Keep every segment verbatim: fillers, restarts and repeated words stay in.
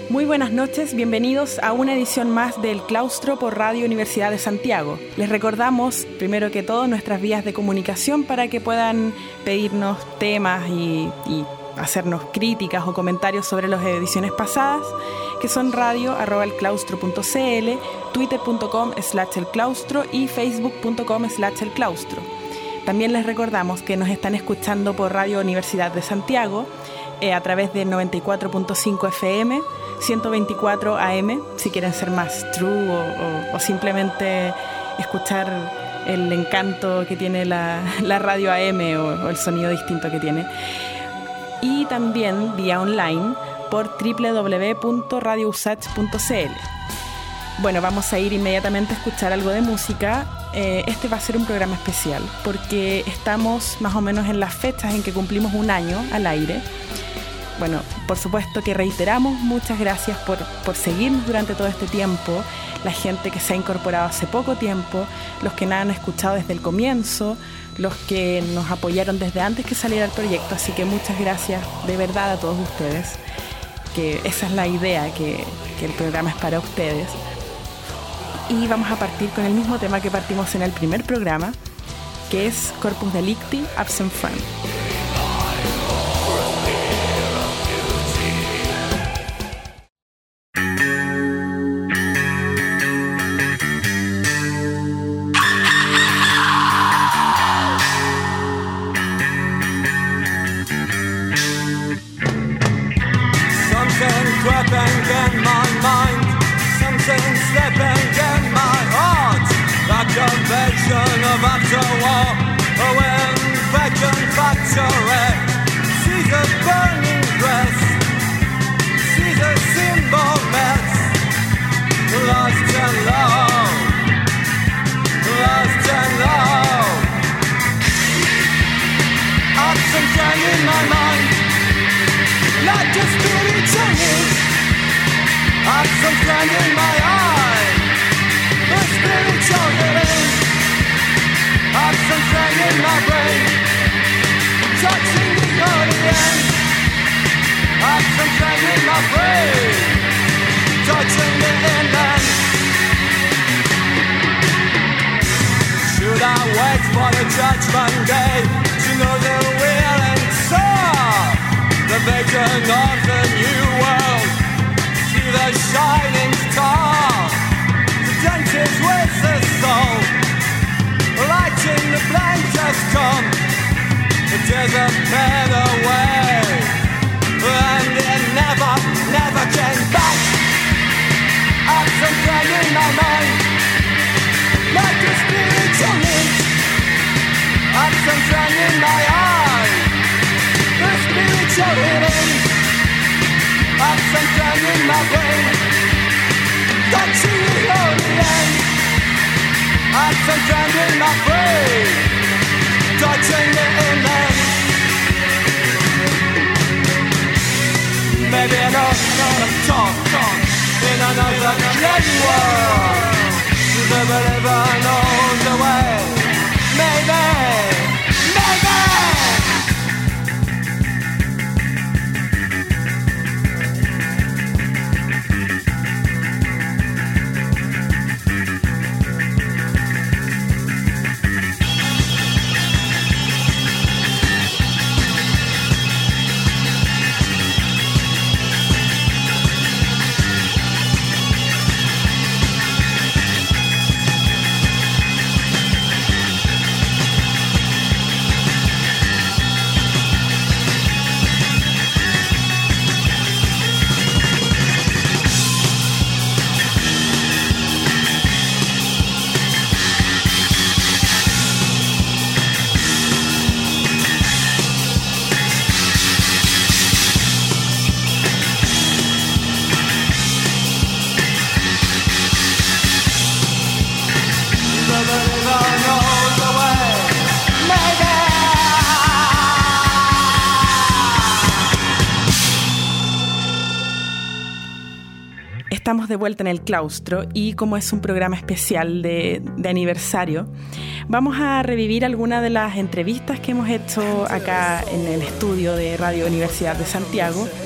Muy buenas noches, bienvenidos a una edición más del Claustro por Radio Universidad de Santiago. Les recordamos, primero que todo, nuestras vías de comunicación para que puedan pedirnos temas y, y hacernos críticas o comentarios sobre las ediciones pasadas, que son radio arroba elclaustro punto cl, twitter punto com slash elclaustro y facebook punto com slash elclaustro. También les recordamos que nos están escuchando por Radio Universidad de Santiago eh, a través de noventa y cuatro punto cinco F M, ciento veinticuatro A M, si quieren ser más true o, o, o simplemente escuchar el encanto que tiene la, la radio A M o, o el sonido distinto que tiene. Y también vía online por doble u doble u doble u punto radio usach punto c l. Bueno, vamos a ir inmediatamente a escuchar algo de música. Eh, este va a ser un programa especial porque estamos más o menos en las fechas en que cumplimos un año al aire. Bueno, por supuesto que reiteramos muchas gracias por, por seguirnos durante todo este tiempo, la gente que se ha incorporado hace poco tiempo, los que nos han escuchado desde el comienzo, los que nos apoyaron desde antes que saliera el proyecto, así que muchas gracias de verdad a todos ustedes, que esa es la idea, que, que el programa es para ustedes. Y vamos a partir con el mismo tema que partimos en el primer programa, que es Corpus Delicti, Absent Friend. Estamos de vuelta en el claustro y como es un programa especial de, de aniversario, vamos a revivir algunas de las entrevistas que hemos hecho acá en el estudio de Radio Universidad de Santiago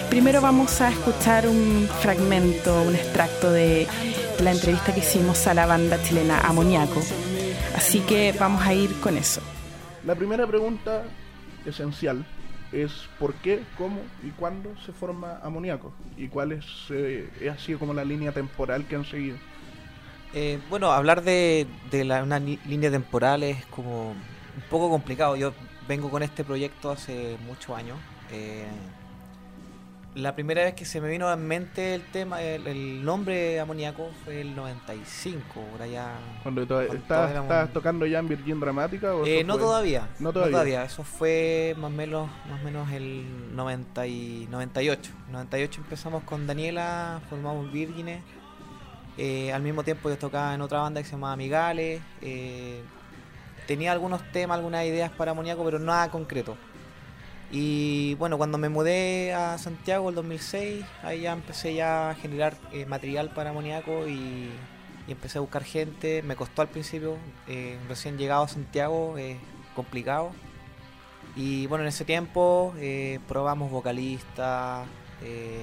primero vamos a escuchar un fragmento, un extracto de, de la entrevista que hicimos a la banda chilena Amoníaco. Así que vamos a ir con eso. La primera pregunta esencial es por qué, cómo y cuándo se forma Amoníaco y cuál es, eh, ha sido como la línea temporal que han seguido. Eh, bueno, hablar de, de la, una ni- línea temporal es como un poco complicado. Yo vengo con este proyecto hace muchos años. Eh, la primera vez que se me vino en mente el tema, el, el nombre Amoníaco fue el noventa y cinco, por allá. Cuando to- cuando ¿Estabas éramos- estabas tocando ya en Virgin Dramática? ¿O Eh, eso no fue- todavía, No no todavía. todavía. Eso fue más o menos, más o menos el noventa y noventa y ocho. noventa y ocho empezamos con Daniela, formamos Vírgenes. Eh, al mismo tiempo yo tocaba en otra banda que se llamaba Amigales. Eh, tenía algunos temas, algunas ideas para Amoníaco, pero nada concreto. Y bueno, cuando me mudé a Santiago el dos mil seis, ahí ya empecé ya a generar eh, material para Amoníaco y, y empecé a buscar gente. Me costó al principio, eh, recién llegado a Santiago, eh, complicado. Y bueno, en ese tiempo eh, probamos vocalista, eh,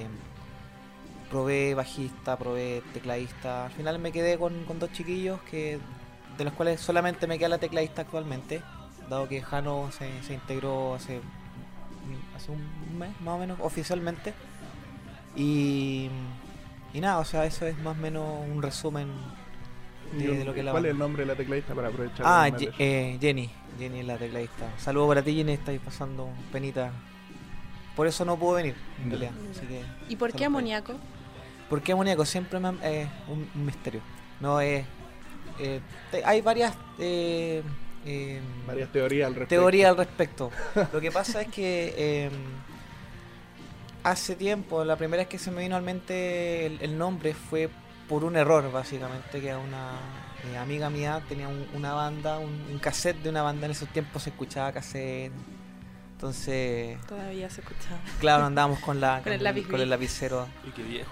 probé bajista, probé tecladista. Al final me quedé con, con dos chiquillos que de los cuales solamente me queda la tecladista actualmente, dado que Jano se, se integró hace, hace un mes más o menos oficialmente. Y, y nada, o sea, eso es más o menos un resumen de, de lo que es la ¿Cuál banda. es el nombre de la tecladista para aprovechar? Ah, el nombre Ye- de eso? eh, Jenny, Jenny es la tecladista. Saludos para ti, Jenny, estáis pasando penita. Por eso no puedo venir, en realidad. Así que, ¿Y por qué saludos para Amoníaco? ella. ¿Por qué Amoníaco? Siempre me, eh, un, un misterio. No es. Eh, te- hay varias. Eh, eh, Varias teorías al respecto. teorías al respecto. Lo que pasa es que eh, hace tiempo, la primera vez que se me vino a mente el, el nombre fue por un error, básicamente, que una eh, amiga mía tenía un- una banda, un, un cassette de una banda. En esos tiempos se escuchaba cassette. Entonces, Todavía se escuchaba. claro, andábamos con, la, Con el lápiz con el gris. lapicero. Y qué viejo.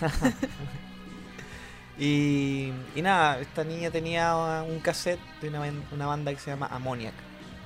Y, y nada, esta niña tenía un cassette de una, ban- una banda que se llama Ammoniac.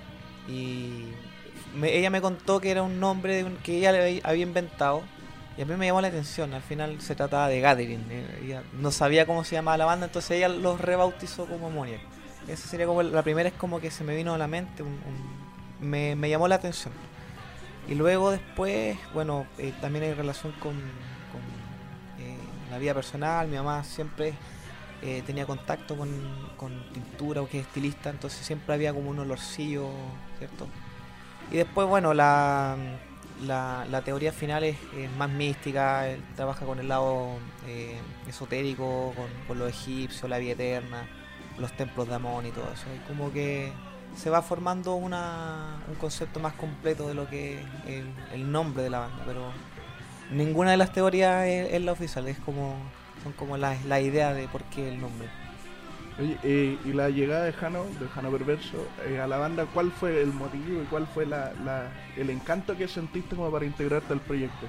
Y me- ella me contó que era un nombre de un- que ella le había- había inventado. Y a mí me llamó la atención. Al final se trataba de Gathering. eh, Ella no sabía cómo se llamaba la banda, entonces ella los rebautizó como Ammoniac. Esa sería como la primera, es como que se me vino a la mente. un- un- me, me llamó la atención. Y luego después, bueno, eh, también hay relación con, con, eh, la vida personal. Mi mamá siempre eh, tenía contacto con, con pintura o que es estilista, entonces siempre había como un olorcillo, ¿cierto? Y después, bueno, la, la, la teoría final es, es más mística, él trabaja con el lado eh, esotérico, con, con los egipcios, la vida eterna, los templos de Amón y todo eso. Y como que se va formando una, un concepto más completo de lo que es el, el nombre de la banda, pero ninguna de las teorías es, es la oficial, es como son como las la idea de por qué el nombre. Oye, eh, y la llegada de Jano, de Jano Perverso, eh, a la banda, ¿cuál fue el motivo y cuál fue la, la, el encanto que sentiste como para integrarte al proyecto?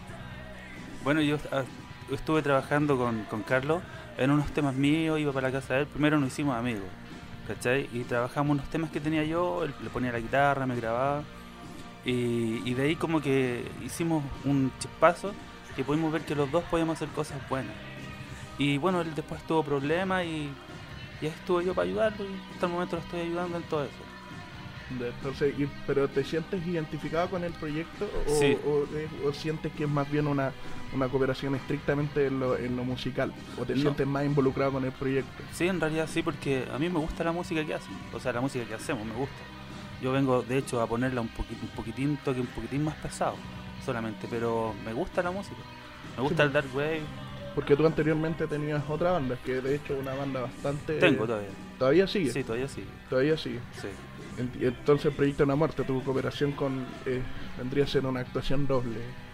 Bueno, yo ah, estuve trabajando con, con Carlos en unos temas míos, iba para la casa de él. Primero nos hicimos amigos, ¿cachai? Y trabajamos unos temas que tenía yo, él le ponía la guitarra, me grababa. Y, y de ahí como que hicimos un chispazo que pudimos ver que los dos podíamos hacer cosas buenas. Y bueno, él después tuvo problemas y, y ahí estuve yo para ayudarlo y hasta el momento lo estoy ayudando en todo eso. Entonces, y- ¿pero te sientes identificado con el proyecto o, Sí. o, eh, o sientes que es más bien una, una cooperación estrictamente en lo, en lo musical? ¿O te No. sientes más involucrado con el proyecto? Sí, en realidad sí, porque a mí me gusta la música que hacen, o sea, la música que hacemos me gusta. Yo vengo, de hecho, a ponerla un, poqui- un poquitín, toque un poquitín más pesado, solamente, pero me gusta la música. Me gusta Sí, el dark wave, Porque tú anteriormente tenías otra banda, que de hecho una banda bastante... tengo todavía. ¿Todavía sigue? Sí, todavía sí. Todavía sigue. Sí. Ent- Entonces el proyecto No Muerte, tu cooperación con... Eh, vendría a ser una actuación doble.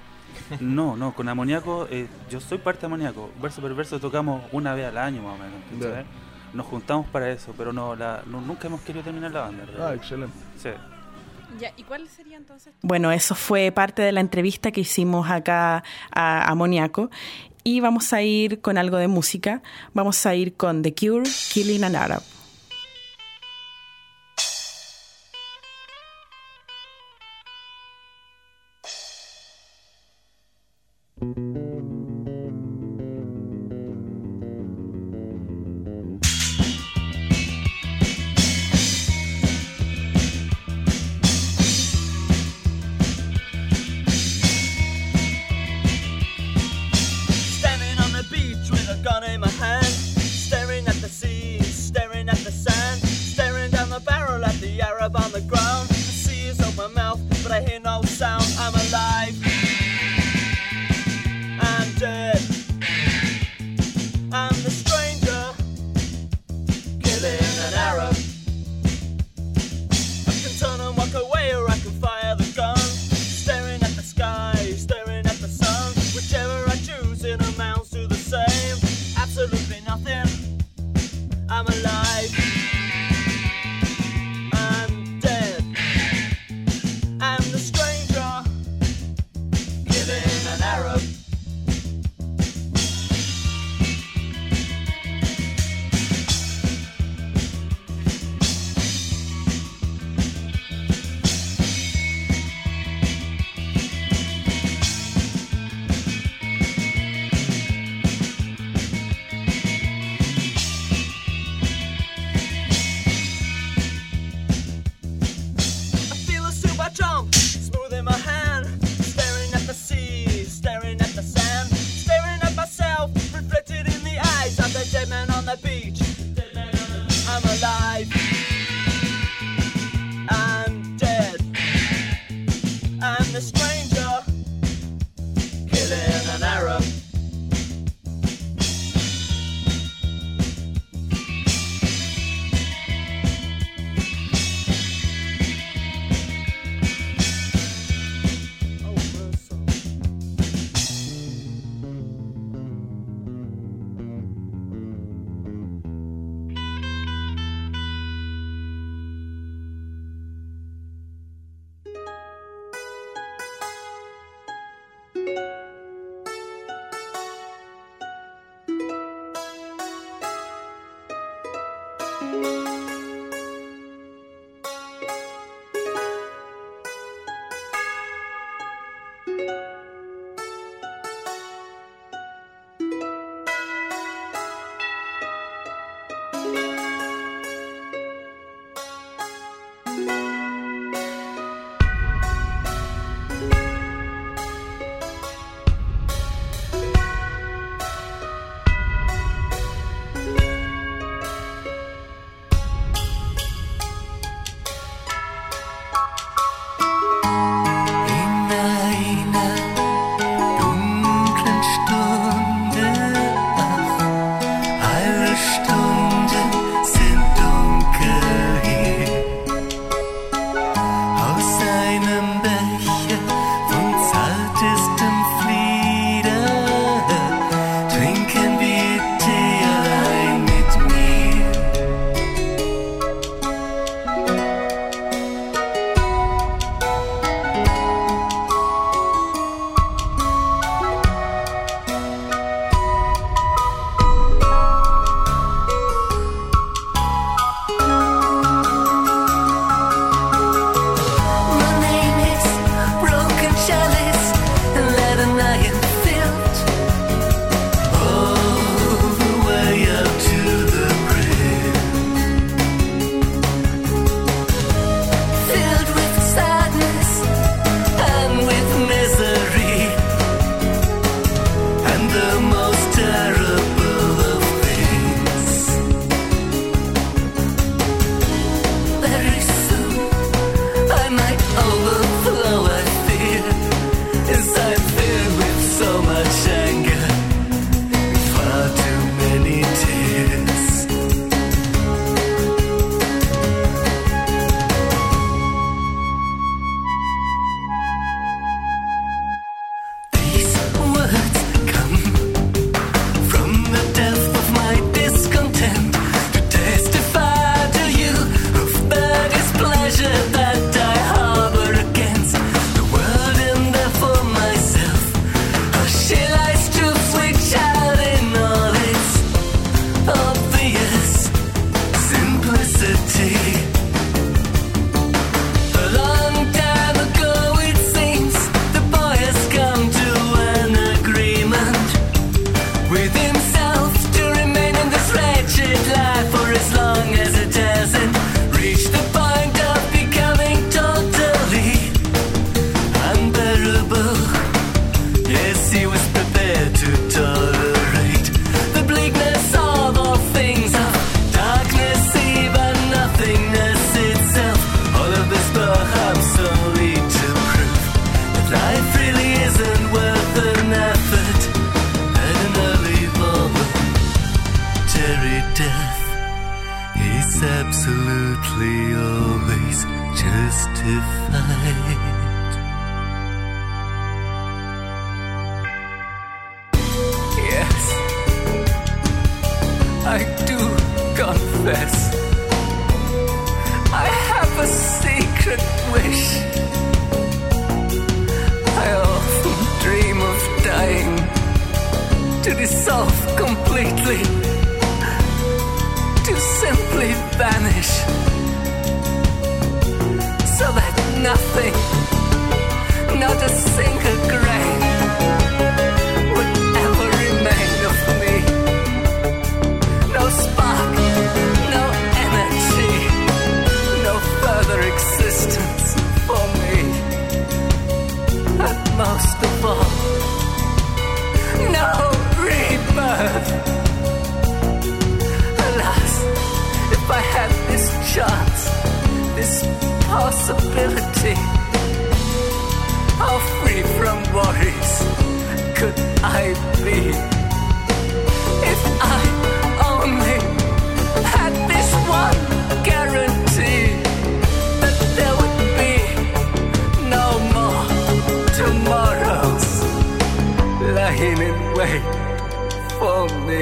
No, no, con Amoníaco, eh, yo soy parte de Amoníaco. Verso por verso tocamos una vez al año más o menos. ¿cachai? Ya. Nos juntamos para eso, pero no, la, no nunca hemos querido terminar la banda. en Ah, realidad. excelente. Sí. Ya, ¿y cuál sería entonces? Bueno, eso fue parte de la entrevista que hicimos acá a Amoníaco. Y vamos a ir con algo de música. Vamos a ir con The Cure, Killing an Arab. Nothing amounts to the same. Absolutely nothing. I'm alive. I'm dead. I'm the stranger killing an Arab. absolutely always justified. I do confess I have a secret wish. I often dream of dying, to dissolve completely, to simply vanish, so that nothing, not a single grain, would ever remain of me. No spark, no energy, no further existence for me. And most of all, no rebirth. Alas, if I had this chance, this possibility, how free from worries could I be? If I only had this one guarantee, that there would be no more tomorrows lying in wait for me.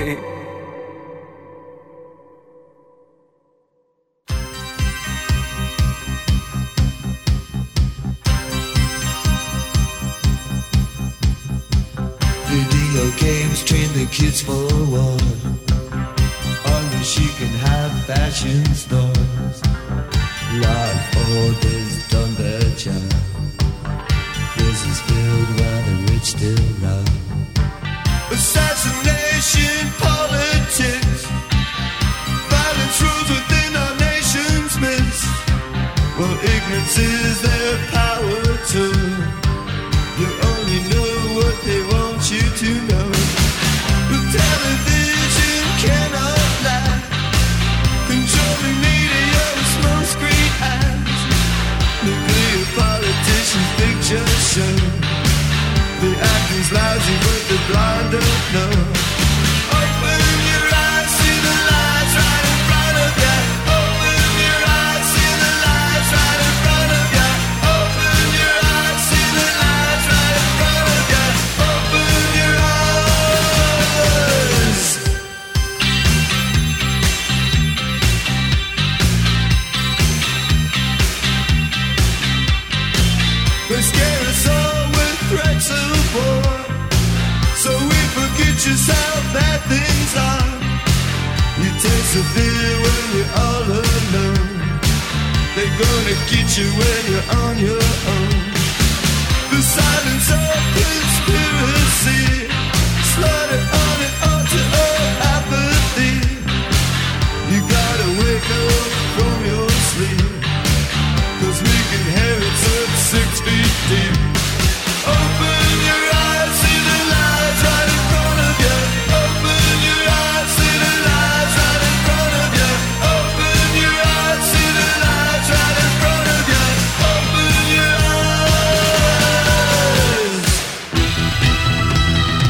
Video games train the kids for war. On which you can have fashion stores. Law orders done their job. Prisons filled while the rich still rob. Assassination politics. Violence rules within our nation's midst. Well, ignorance is their power too. You only know what they want you to know. The television cannot lie. Controlling media with smoke screen eyes. Nuclear politicians picture show. The acting's lousy but the blind don't know. Open your eyes, see the lights right in front of you. Open your eyes, see the lights right in front of you. Open your eyes, see the lights right in front of you. Open your eyes. They scare us all with threats of war, so we forget just how bad things are. You taste the fear when you're all alone. They're gonna get you when you're on your own. The silence of conspiracy, slaughter on an altar of apathy. You gotta wake up from your sleep, 'cause we can hear it's up six feet deep. Open your eyes, see the lights right in front of you. Open your eyes, see the lights right in front of you. Open your eyes, see the lights right in front of you. Open your eyes.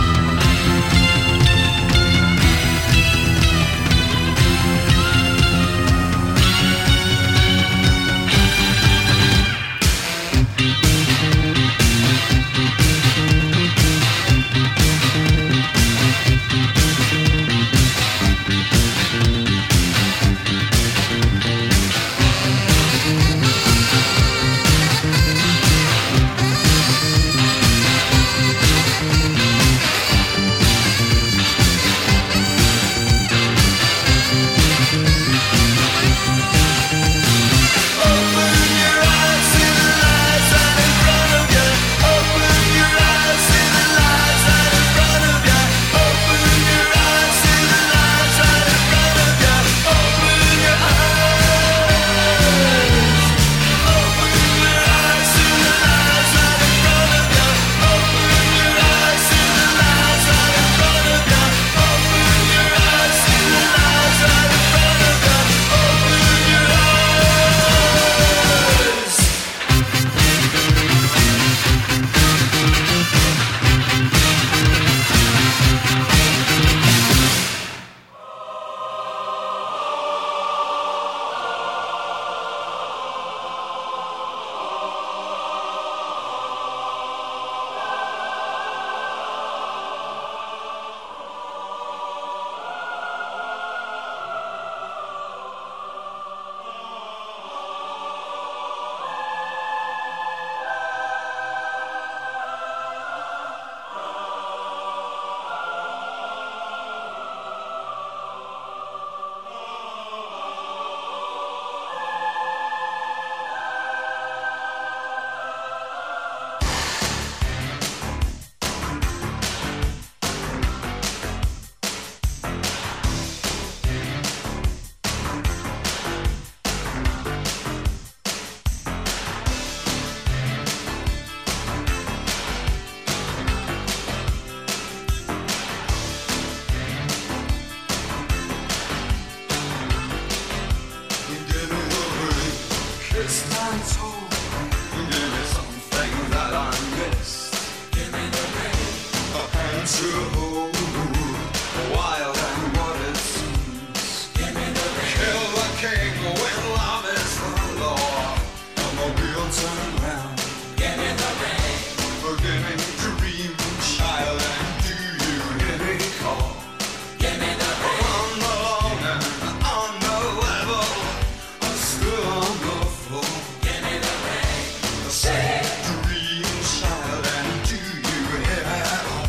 I told. Give me something that I missed. Give me the rain. A hand to hold, wild and what it seems. Give me the rain. Kill the king when love is the law, and the wheel turn round. Give me the rain. Forgiving dream, child, and do you hear me call? Give me the rain. On the long and on the level, I'm still on the floor. Give me the rain. Say dream, child, and do you hear me call?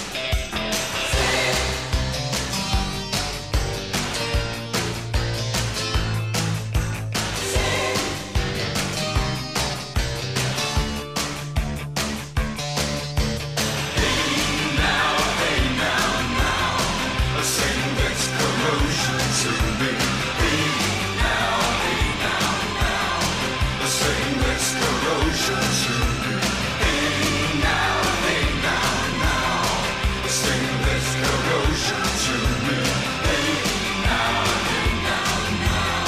Sing this commotion to me. Hey now, hey now, now. Sing this commotion to me. Hey now, hey now, now. Sing this commotion to me. Hey now, hey now, now.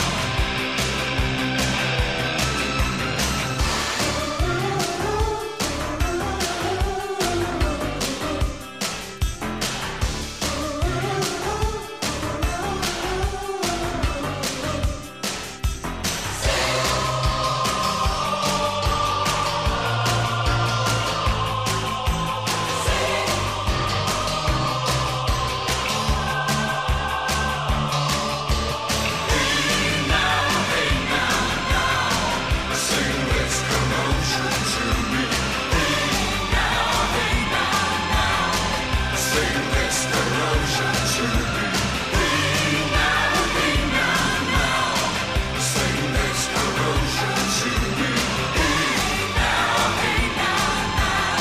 Sing this commotion to me. Hey now, hey now, now. Sing this commotion to me. Hey now, hey now, now. Sing this commotion to me. Hey now, hey now, now.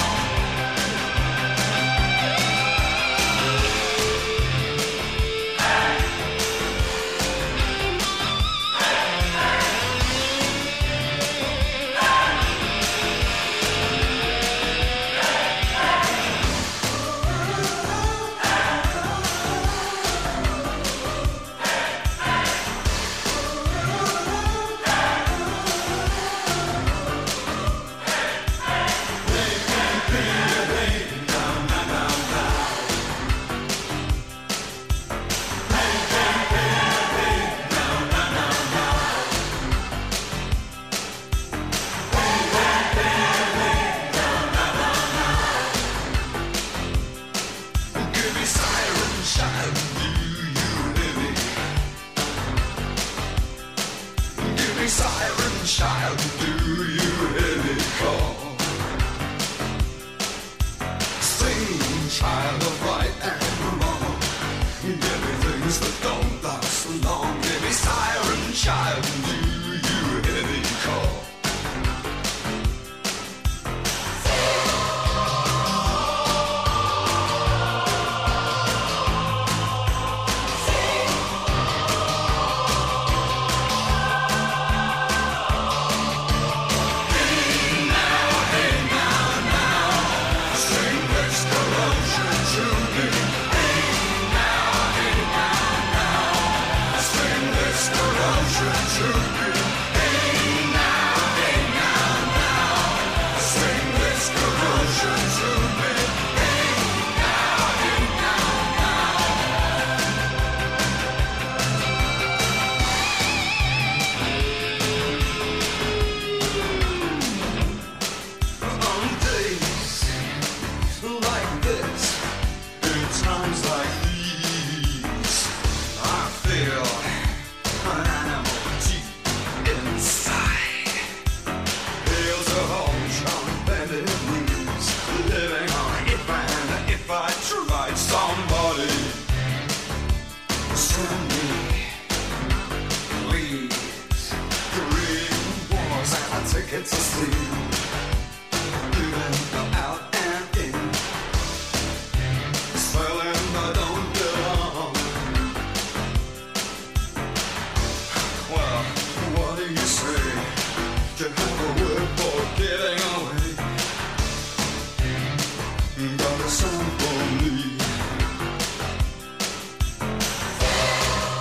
Give me siren child, do you hear me? Give me siren child, do you hear me call? Sing child of right and wrong. Give me things that don't last long. Give me siren child, do you hear me call? Sing this commotion to me. Hey now, hey now, now. Sing this commotion to me. Hey now, hey now, now. Sing this commotion to me. Hey now, hey now, now. On days like this, in times like these, I feel an animal deep inside. Feels a whole on bended knees, living on if and if I tried. Somebody send me, please. Green wars and a ticket to sleep. Even go out and in, spelling I don't belong. Well, what do you say? Can have a word for getting away. Got a song for me.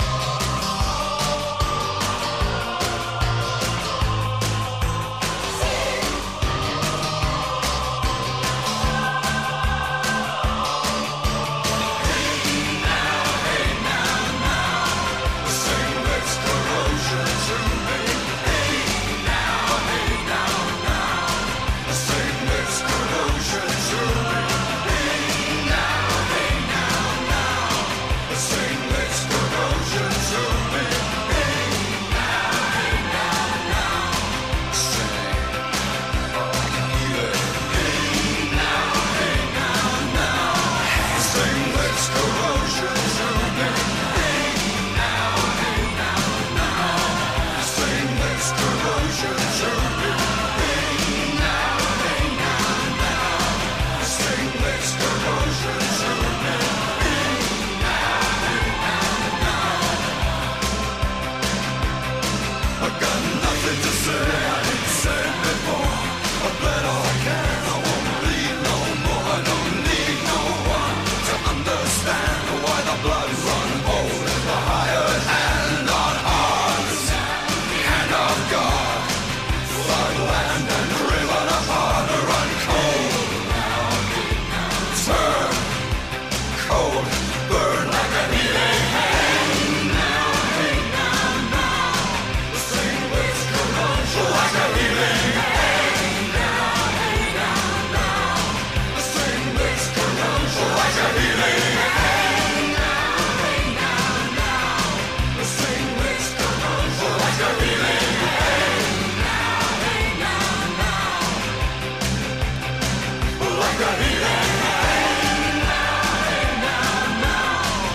burn like a healing hand. The same waste corrosion like a healing hand. The same waste corrosion like a healing hand. The same waste corrosion like a healing hand. Like a healing hand.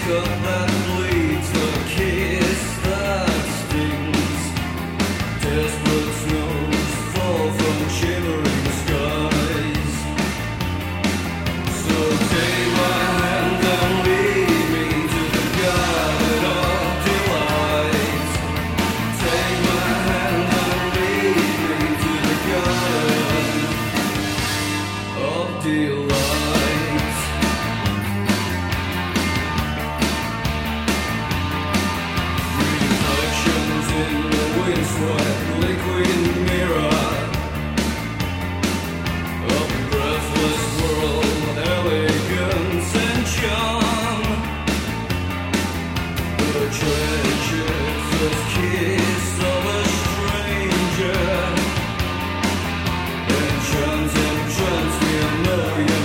cut that bleeds, the kiss that stings. Desperate snows fall from shimmering skies. So take my hand and lead me to the garden of delight. Take my hand and lead me to the garden of delight. Reflections in the windswept liquid mirror of a breathless world, elegance and charm. The treacherous kiss of a stranger enchants, enchants me, I know you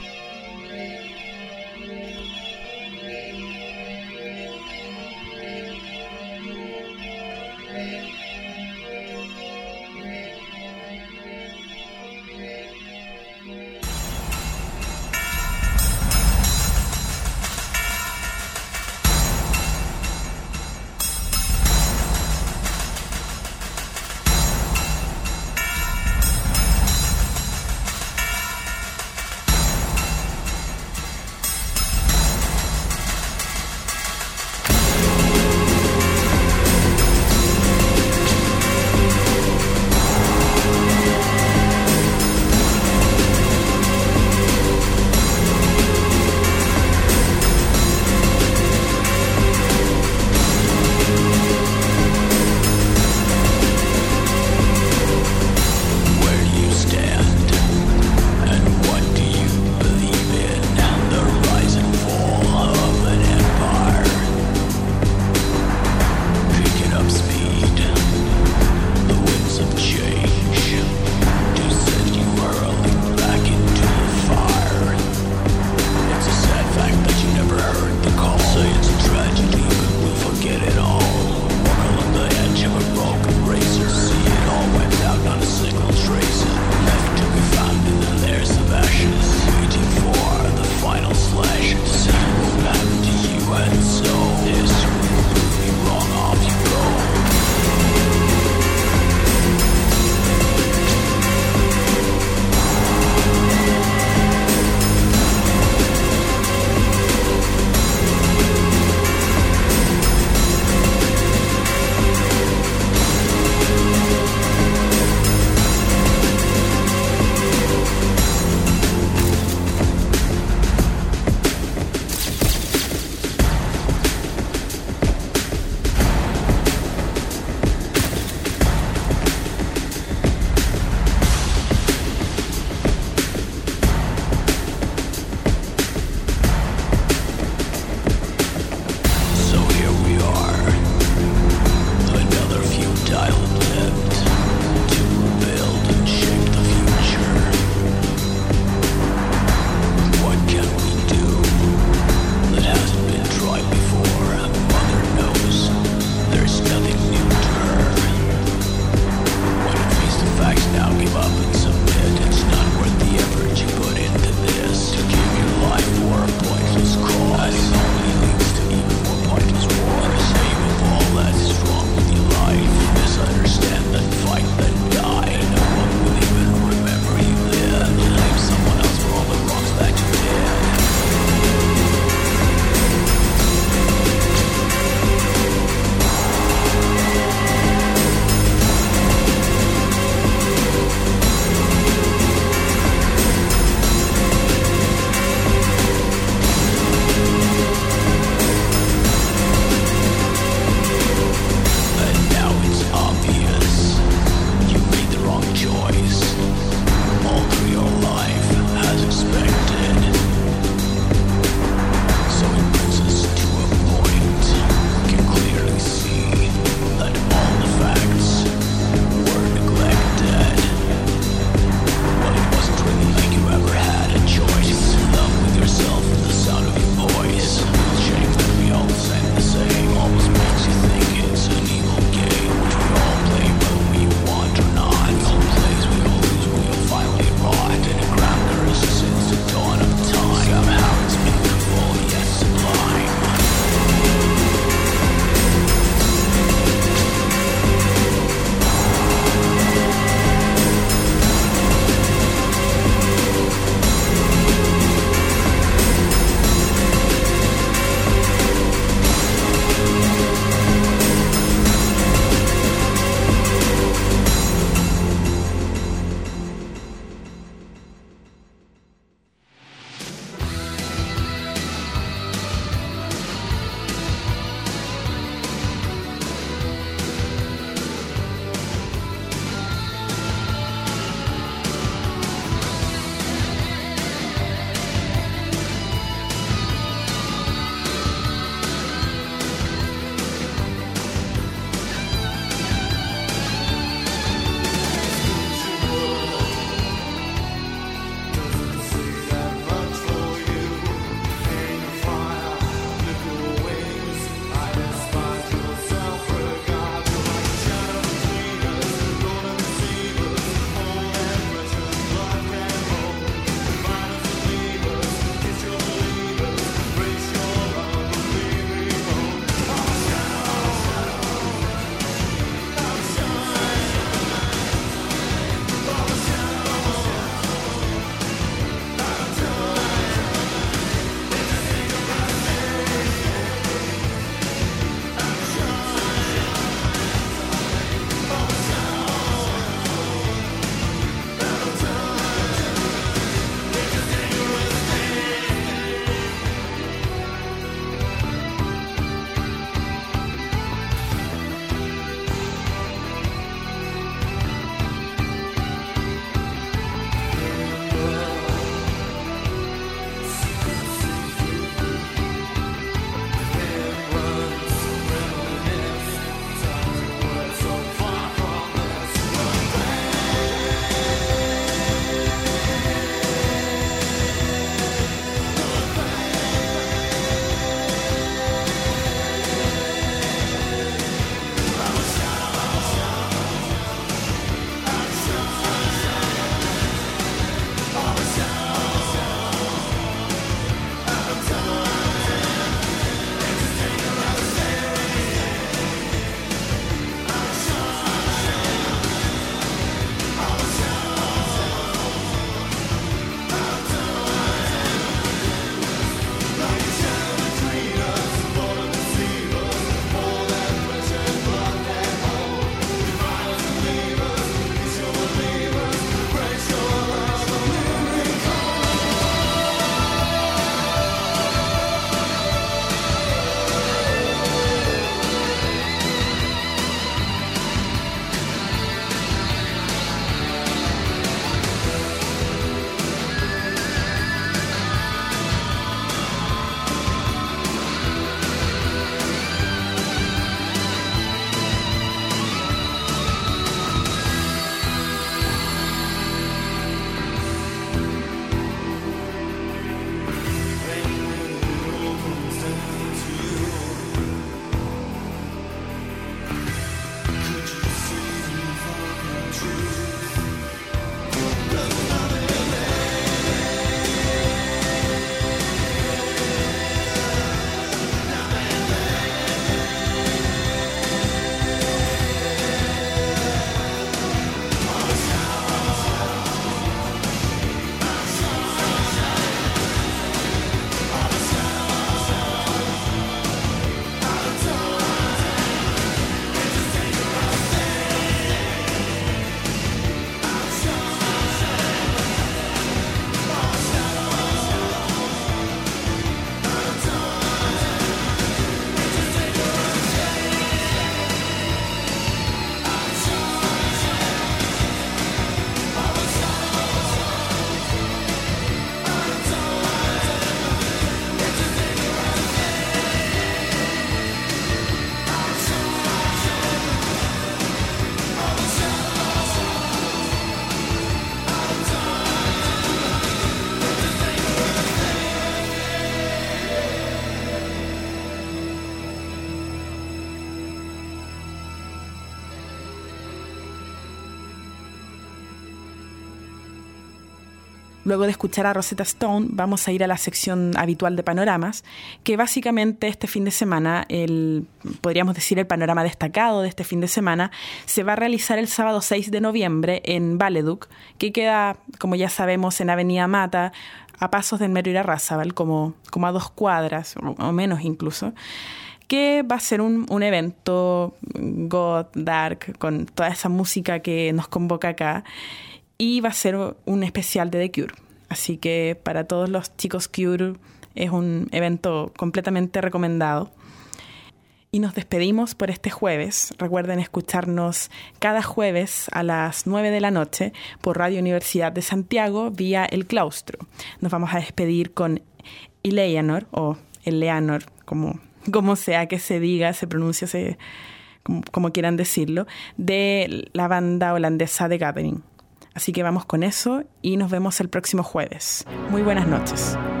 Luego de escuchar a Rosetta Stone, vamos a ir a la sección habitual de panoramas, que básicamente este fin de semana, el, podríamos decir el panorama destacado de este fin de semana, se va a realizar el sábado seis de noviembre en Valeduc, que queda, como ya sabemos, en Avenida Mata, a pasos del Metro Irarrázaval, como, como a dos cuadras, o, o menos incluso, que va a ser un, un evento goth, dark, con toda esa música que nos convoca acá, y va a ser un especial de The Cure. Así que para todos los chicos Cure es un evento completamente recomendado. Y nos despedimos por este jueves. Recuerden escucharnos cada jueves a las nueve de la noche por Radio Universidad de Santiago vía El Claustro. Nos vamos a despedir con Eleanor, o Eleanor, como, como sea que se diga, se pronuncia, se, como, como quieran decirlo, de la banda holandesa The Gathering. Así que vamos con eso y nos vemos el próximo jueves. Muy buenas noches.